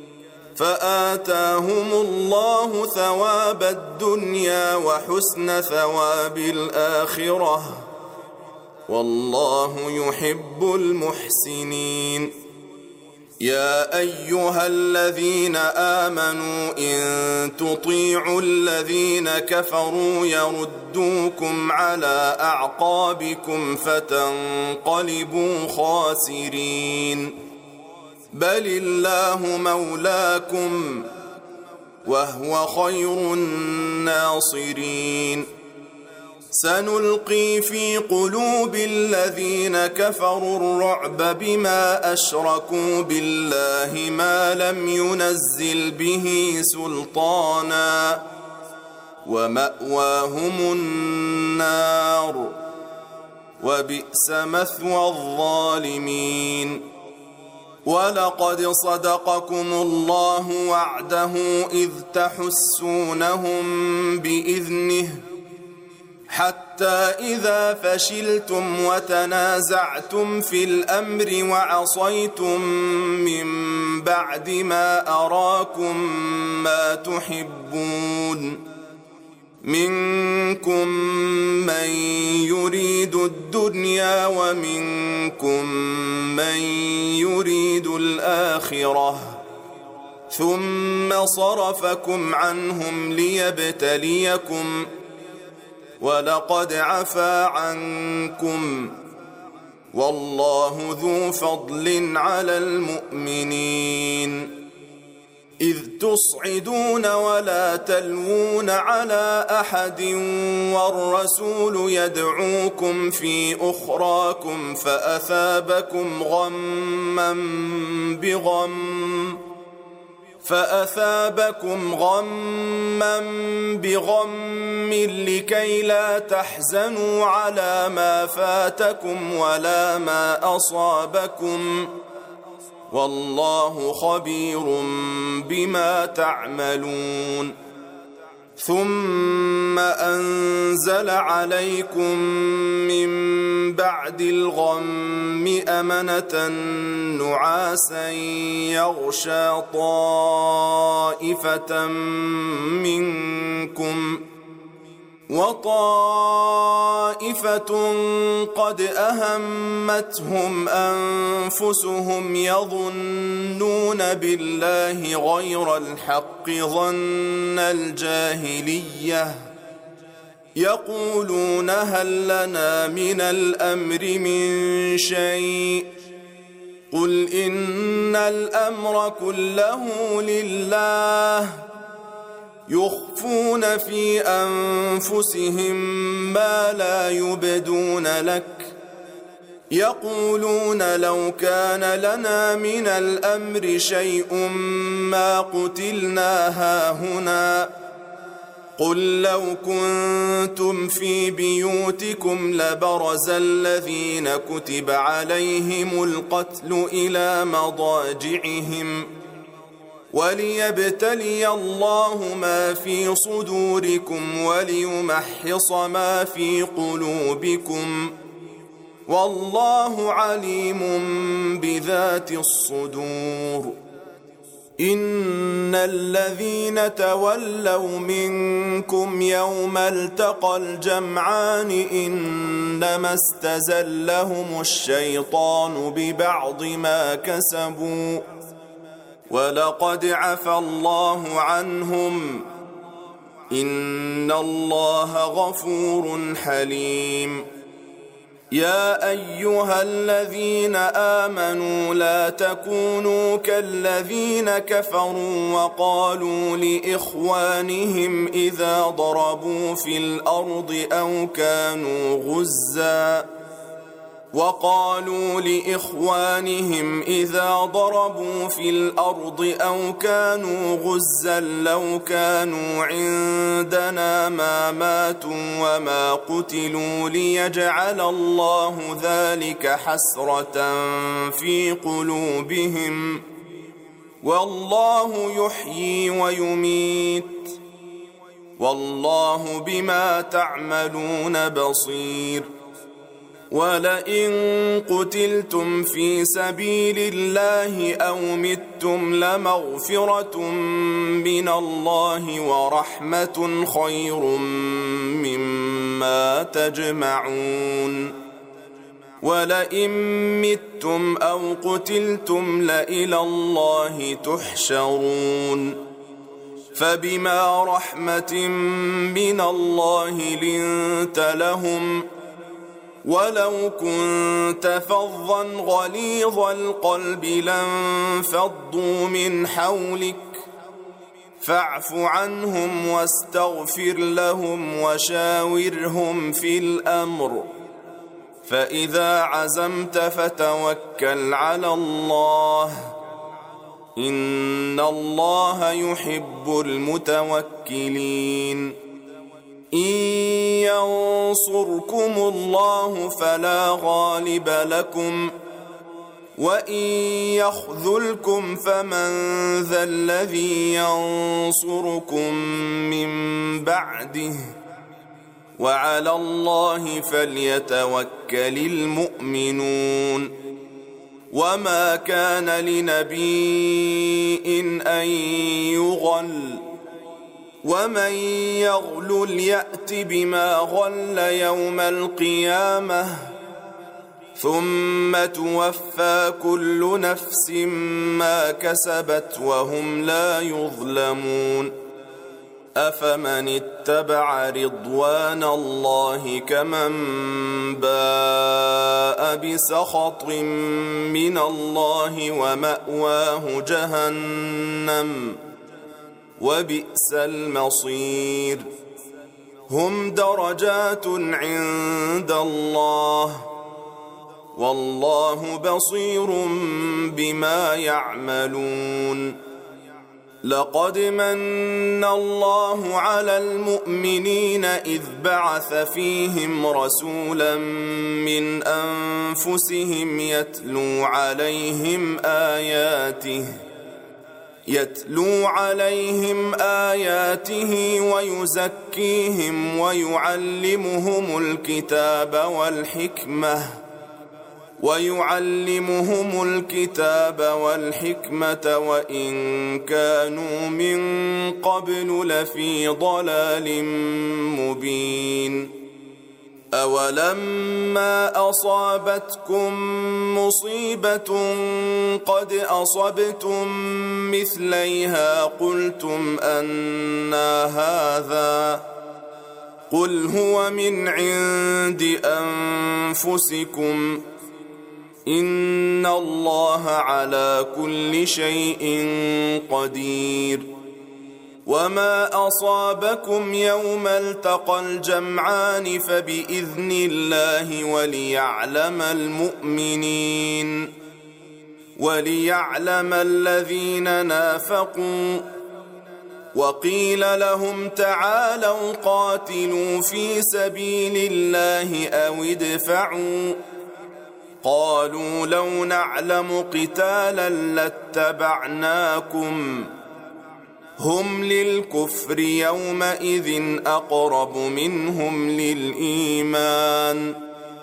فآتاهم الله ثواب الدنيا وحسن ثواب الآخرة والله يحب المحسنين يا أيها الذين آمنوا إن تطيعوا الذين كفروا يردوكم على أعقابكم فتنقلبوا خاسرين بل الله مولاكم وهو خير الناصرين سنلقي في قلوب الذين كفروا الرعب بما أشركوا بالله ما لم ينزل به سلطانا ومأواهم النار وبئس مثوى الظالمين ولقد صدقكم الله وعده إذ تحسونهم بإذنه حتى إذا فشلتم وتنازعتم في الأمر وعصيتم من بعد ما أراكم ما تحبون منكم من يريد الدنيا ومنكم من يريد الآخرة ثم صرفكم عنهم ليبتليكم ولقد عفا عنكم والله ذو فضل على المؤمنين إذ تصعدون ولا تلوون على أحد والرسول يدعوكم في أخراكم فأثابكم غما بغم لكي لا تحزنوا على ما فاتكم ولا ما أصابكم والله خبير بما تعملون ثم أنزل عليكم من بعد الغم أمنة نعاسا يغشى طائفة منكم وطائفة قد أهمتهم أنفسهم يظنون بالله غير الحق ظن الجاهلية يقولون هل لنا من الأمر من شيء قل إن الأمر كله لله يخفون في أنفسهم ما لا يبدون لك يقولون لو كان لنا من الأمر شيء ما قتلنا هاهنا قل لو كنتم في بيوتكم لبرز الذين كتب عليهم القتل إلى مضاجعهم وليبتلي الله ما في صدوركم وليمحص ما في قلوبكم والله عليم بذات الصدور إن الذين تولوا منكم يوم التقى الجمعان إنما استزلهم الشيطان ببعض ما كسبوا ولقد عفى الله عنهم إن الله غفور حليم يا أيها الذين آمنوا لا تكونوا كالذين كفروا وقالوا لإخوانهم إذا ضربوا في الأرض أو كانوا غزا لو كانوا عندنا ما ماتوا وما قتلوا ليجعل الله ذلك حسرة في قلوبهم والله يحيي ويميت والله بما تعملون بصير ولئن قتلتم في سبيل الله أو متم لمغفرة من الله ورحمة خير مما تجمعون ولئن متم أو قتلتم لإلى الله تحشرون فبما رحمة من الله لنت لهم ولو كنت فظا غليظ القلب لانفضوا من حولك فاعف عنهم واستغفر لهم وشاورهم في الأمر، فإذا عزمت فتوكل على الله، إن الله يحب المتوكلين. إن ينصركم الله فلا غالب لكم، وإن يخذلكم فمن ذا الذي ينصركم من بعده، وعلى الله فليتوكل المؤمنون. وما كان لنبي أن يغل، ومن يغلل يأت بما غل يوم القيامة، ثم توفى كل نفس ما كسبت وهم لا يظلمون. أفمن اتبع رضوان الله كمن باء بسخط من الله ومأواه جهنم وبئس المصير. هم درجات عند الله، والله بصير بما يعملون. لقد من الله على المؤمنين إذ بعث فيهم رسولا من أنفسهم يتلو عليهم آياته ويزكيهم ويعلمهم الكتاب والحكمة وإن كانوا من قبل لفي ضلال مبين. أولما أصابتكم مصيبة قد أصبتم مثليها قلتم أنى هذا، قل هو من عند أنفسكم، إن الله على كل شيء قدير. وما أصابكم يوم التقى الجمعان فبإذن الله وليعلم الذين نافقوا. وقيل لهم تعالوا قاتلوا في سبيل الله أو ادفعوا، قالوا لو نعلم قتالا لاتبعناكم، هم للكفر يومئذ أقرب منهم للإيمان،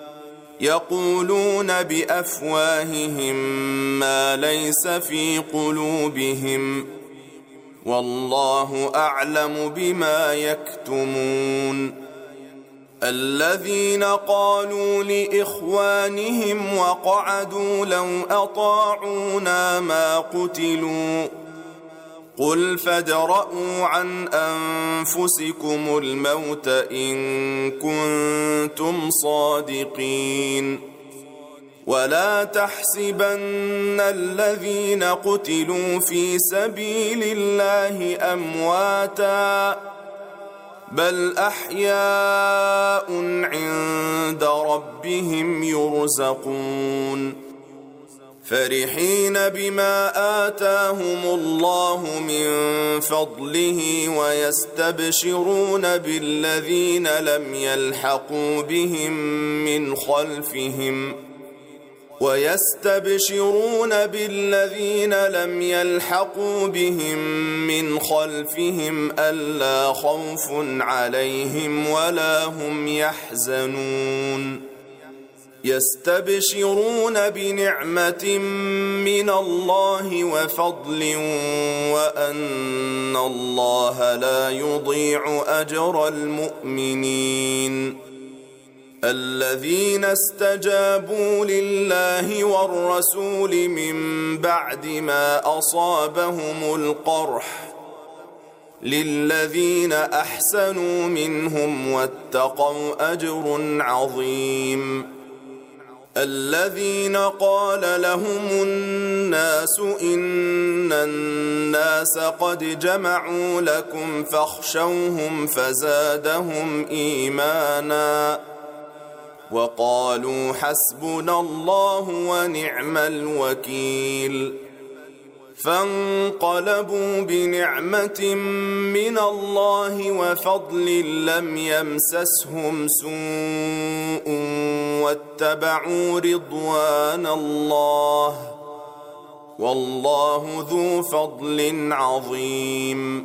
يقولون بأفواههم ما ليس في قلوبهم، والله أعلم بما يكتمون. الذين قالوا لإخوانهم وقعدوا لو أطاعونا ما قتلوا، قل فادرءوا عن أنفسكم الموت إن كنتم صادقين. ولا تحسبن الذين قتلوا في سبيل الله أمواتا، بل أحياء عند ربهم يرزقون، فرحين بما آتاهم الله من فضله ويستبشرون بالذين لم يلحقوا بهم من خلفهم ألا خوف عليهم ولا هم يحزنون. يستبشرون بنعمة من الله وفضل وأن الله لا يضيع أجر المؤمنين. الذين استجابوا لله والرسول من بعد ما أصابهم القرح، للذين أحسنوا منهم واتقوا أجر عظيم. الذين قال لهم الناس إن الناس قد جمعوا لكم فاخشوهم فزادهم إيمانا وقالوا حسبنا الله ونعم الوكيل فانقلبوا بنعمة من الله وفضل لم يمسسهم سوء واتبعوا رضوان الله والله ذو فضل عظيم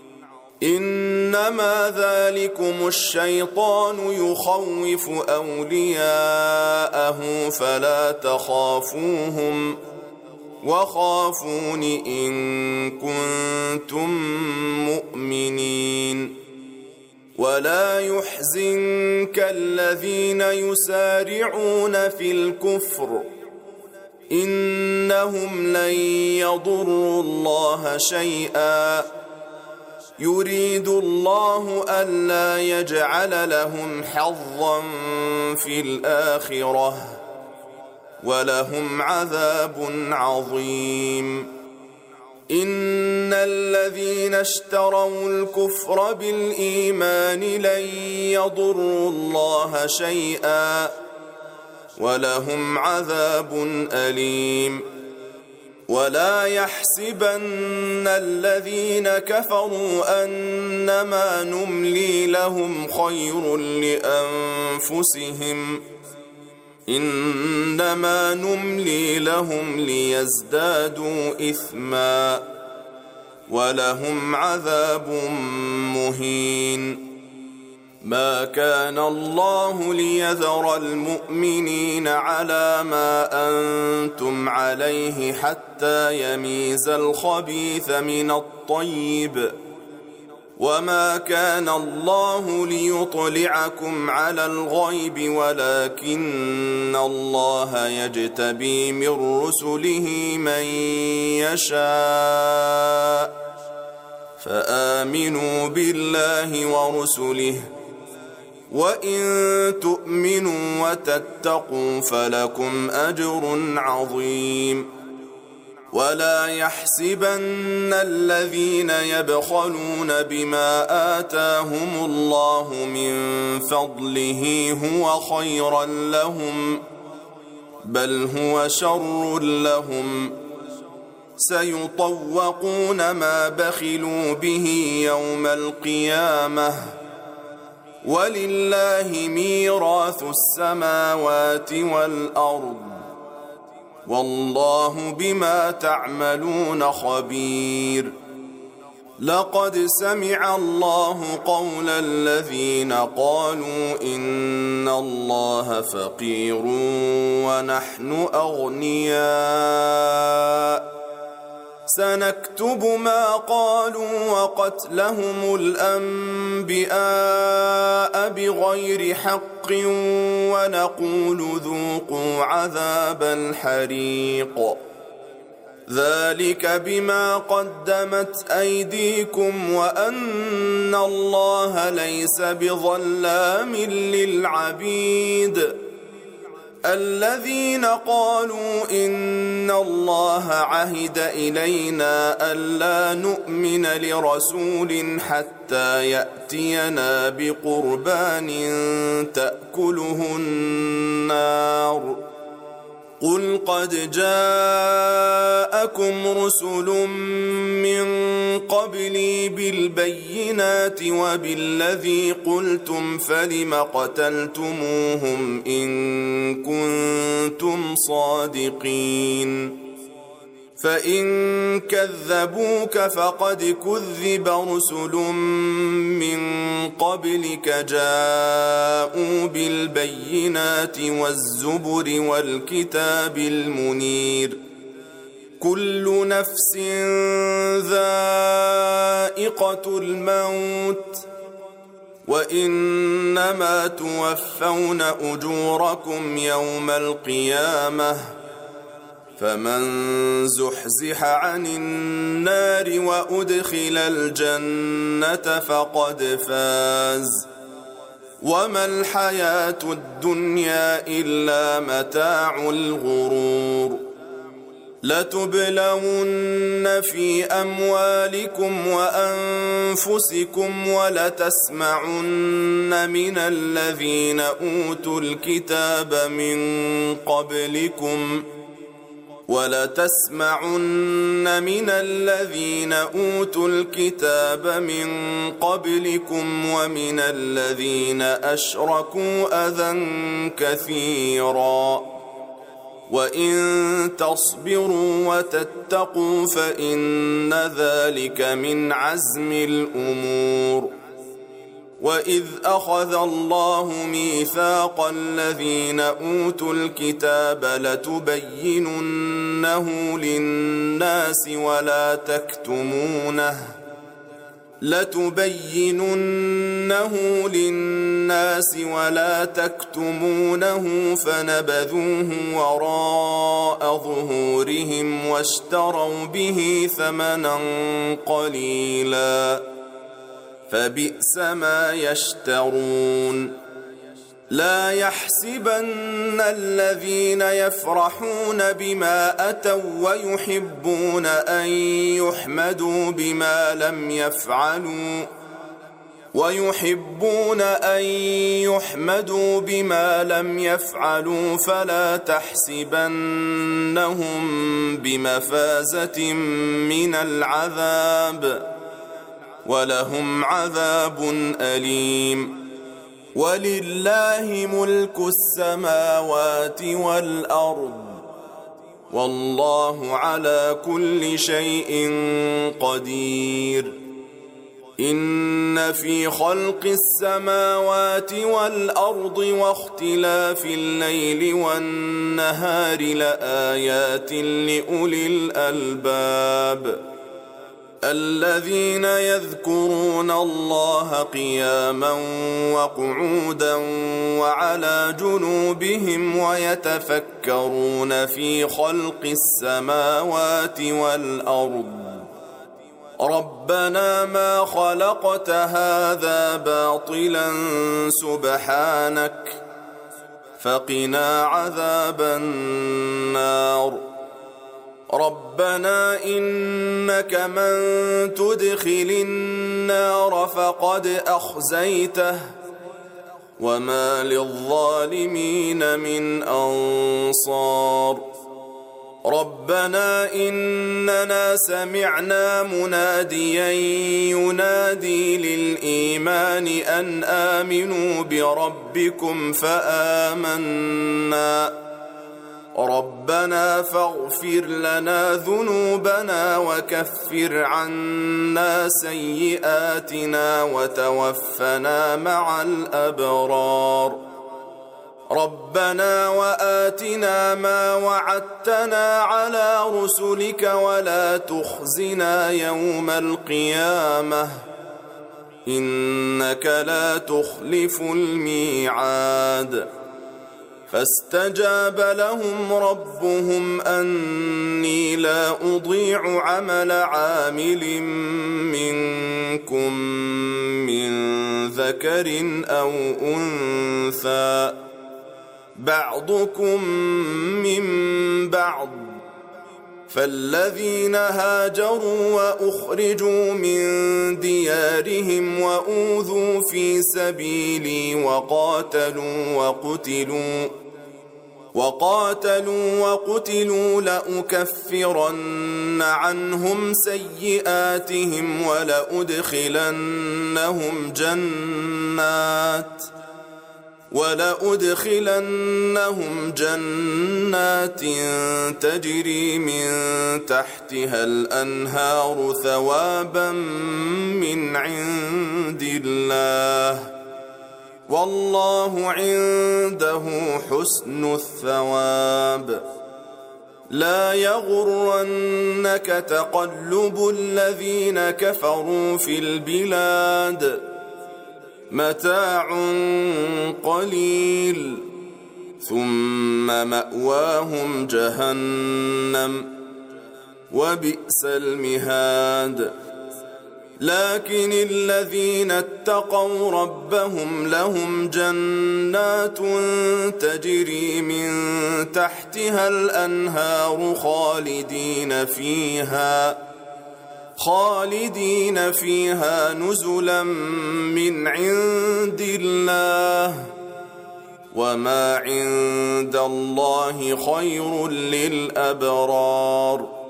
إنما ذلكم الشيطان يخوف أولياءه فلا تخافوهم وخافون إن كنتم مؤمنين ولا يحزنك الذين يسارعون في الكفر إنهم لن يضروا الله شيئا يريد الله ألا يجعل لهم حظا في الآخرة ولهم عذاب عظيم إن الذين اشتروا الكفر بالإيمان لن يضروا الله شيئا ولهم عذاب أليم ولا يحسبن الذين كفروا أنما نملي لهم خير لأنفسهم إنما نملي لهم ليزدادوا إثما ولهم عذاب مهين ما كان الله ليذر المؤمنين على ما أنتم عليه حتى يميز الخبيث من الطيب وما كان الله ليطلعكم على الغيب ولكن الله يجتبي من رسله من يشاء فآمنوا بالله ورسله وإن تؤمنوا وتتقوا فلكم أجر عظيم ولا يحسبن الذين يبخلون بما آتاهم الله من فضله هو خيرا لهم بل هو شر لهم سيطوقون ما بخلوا به يوم القيامة ولله ميراث السماوات والأرض والله بما تعملون خبير لقد سمع الله قول الذين قالوا إن الله فقير ونحن أغنياء سنكتب ما قالوا وقتلهم الأنبياء بغير حق ونقول ذوقوا عذاب الحريق ذلك بما قدمت أيديكم وأن الله ليس بظلام للعبيد الذين قالوا إن الله عهد إلينا ألا نؤمن لرسول حتى يأتينا بقربان تأكله النار قل قد جاءكم رسل من قبلي بالبينات وبالذي قلتم فلم قتلتموهم إن كنتم صادقين فإن كذبوك فقد كذب رسل من قبلك جاءوا بالبينات والزبر والكتاب المنير كل نفس ذائقة الموت وإنما توفون أجوركم يوم القيامة فمن زحزح عن النار وأدخل الجنة فقد فاز وما الحياة الدنيا إلا متاع الغرور لتبلون في أموالكم وأنفسكم ولتسمعن من الذين أوتوا الكتاب من قبلكم ومن الذين أشركوا أذى كثيرا وإن تصبروا وتتقوا فإن ذلك من عزم الأمور وإذ أخذ الله ميثاق الذين أوتوا الكتاب لتبيننه للناس ولا تكتمونه فنبذوه وراء ظهورهم واشتروا به ثمنا قليلا فبئس ما يشترون لا يحسبن الذين يفرحون بما أتوا ويحبون أن يحمدوا بما لم يفعلوا فلا تحسبنهم بمفازة من العذاب ولهم عذاب أليم ولله ملك السماوات والأرض والله على كل شيء قدير إن في خلق السماوات والأرض واختلاف الليل والنهار لآيات لأولي الألباب الذين يذكرون الله قياما وقعودا وعلى جنوبهم ويتفكرون في خلق السماوات والأرض ربنا ما خلقت هذا باطلا سبحانك فقنا عذاب النار ربنا إنك من تدخل النار فقد أخزيته وما للظالمين من أنصار ربنا إننا سمعنا مناديا ينادي للإيمان أن آمنوا بربكم فآمنا ربنا فاغفر لنا ذنوبنا وكفر عنا سيئاتنا وتوفنا مع الأبرار ربنا وآتنا ما وعدتنا على رسلك ولا تخزنا يوم القيامة إنك لا تخلف الميعاد فاستجاب لهم ربهم أني لا أضيع عمل عامل منكم من ذكر أو أنثى بعضكم من بعض فالذين هاجروا وأخرجوا من ديارهم وأوذوا في سبيلي وقاتلوا وقتلوا لأكفرن عنهم سيئاتهم ولأدخلنهم جنات تجري من تحتها الأنهار ثوابا من عند الله والله عنده حسن الثواب لا يغرنك تقلب الذين كفروا في البلاد متاع قليل ثم مأواهم جهنم وبئس المهاد لكن الذين اتقوا ربهم لهم جنات تجري من تحتها الأنهار خالدين فيها نزلا من عند الله وما عند الله خير للأبرار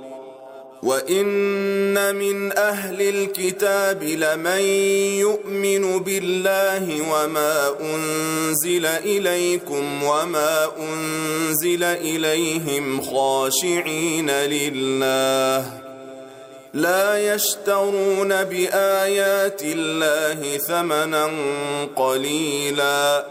وإن من أهل الكتاب لمن يؤمن بالله وما أنزل إليكم وما أنزل إليهم خاشعين لله لا يشترون بآيات الله ثمنا قليلا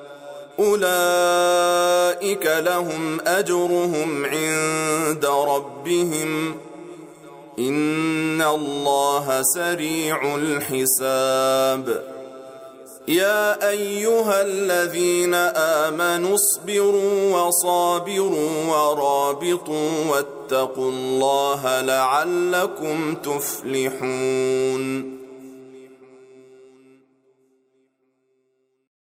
أولئك لهم أجرهم عند ربهم إن الله سريع الحساب يا أيها الذين آمنوا اصبروا وصابروا ورابطوا واتقوا الله لعلكم تفلحون